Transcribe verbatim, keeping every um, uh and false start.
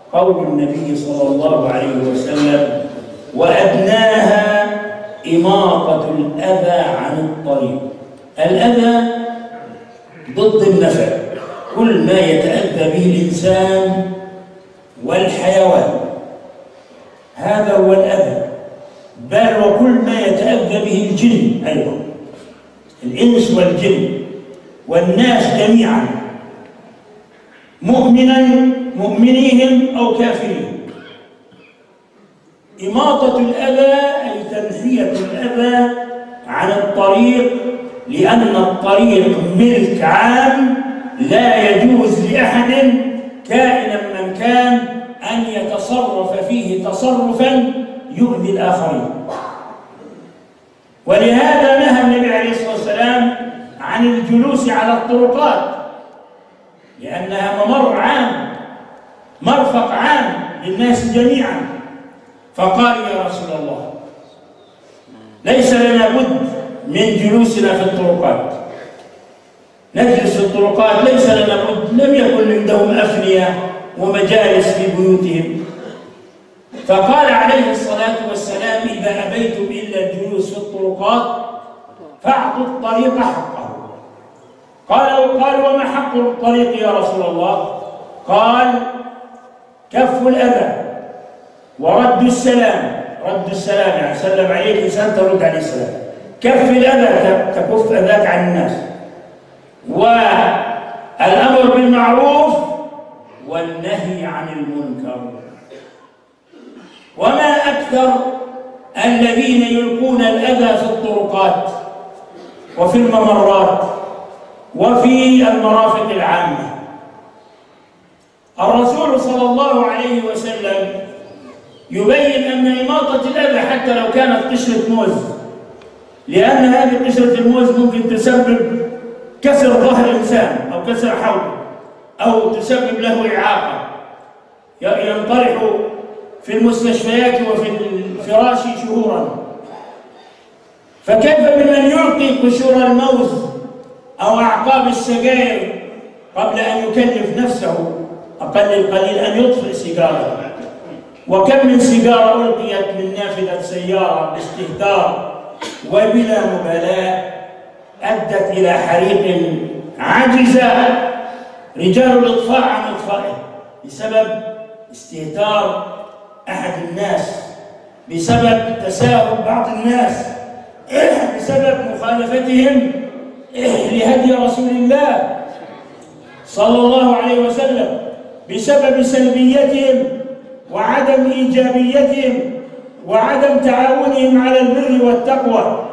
قول النبي صلى الله عليه وسلم: وأدناها إماطة الأذى عن الطريق. الأذى ضد النفع، كل ما يتأذى به الإنسان والحيوان هذا هو الأذى، بل وكل ما يتأذى به الجن أيضا، الإنس والجن والناس جميعا، مؤمنا مؤمنيهم أو كافرين. إماطة الأذى أي تنحية الأذى عن الطريق، لأن الطريق ملك عام لا يجوز لأحد كائنا من كان أن يتصرف فيه تصرفا يؤذي الآخرين. ولهذا نهى النبي عليه الصلاة والسلام عن الجلوس على الطرقات، لأنها ممر عام، مرفق عام للناس جميعا. فقال: يا رسول الله، ليس لنا بد من جلوسنا في الطرقات، نجلس في الطرقات ليس لنا بد، لم يكن عندهم أفنية ومجالس في بيوتهم. فقال عليه الصلاة والسلام: إذا أبيتم إلا الجلوس في الطرقات فاعطوا الطريق حقه. قالوا قال وما حق الطريق يا رسول الله؟ قال: كف الأذى ورد السلام. رد السلام يعني سلم عليك إنسان ترد عليه السلام. كف الأذى تكف أذاك عن الناس، والأمر بالمعروف والنهي عن المنكر. وما أكثر الذين يلقون الأذى في الطرقات وفي الممرات وفي المرافق العامة. الرسول صلى الله عليه وسلم يبين أن إماطة الأذى حتى لو كانت قشرة موز، لأن هذه قشرة الموز ممكن تسبب كسر ظهر الإنسان أو كسر حوضه أو تسبب له إعاقة، ينطرح في المستشفيات وفي الفراش شهورا. فكيف بمن يلقي قشور الموز أو أعقاب السجاير قبل أن يكلف نفسه أقل القليل أن يطفئ سيجارة؟ وكم من سيجارة ألقيت من نافذة سيارة باستهتار وبلا مبالاة أدت إلى حريق عجز رجال الإطفاء عن إطفائه بسبب استهتار أحد الناس، بسبب تساهل بعض الناس، بسبب مخالفتهم لهدي رسول الله صلى الله عليه وسلم، بسبب سلبيتهم وعدم إيجابيتهم وعدم تعاونهم على البر والتقوى.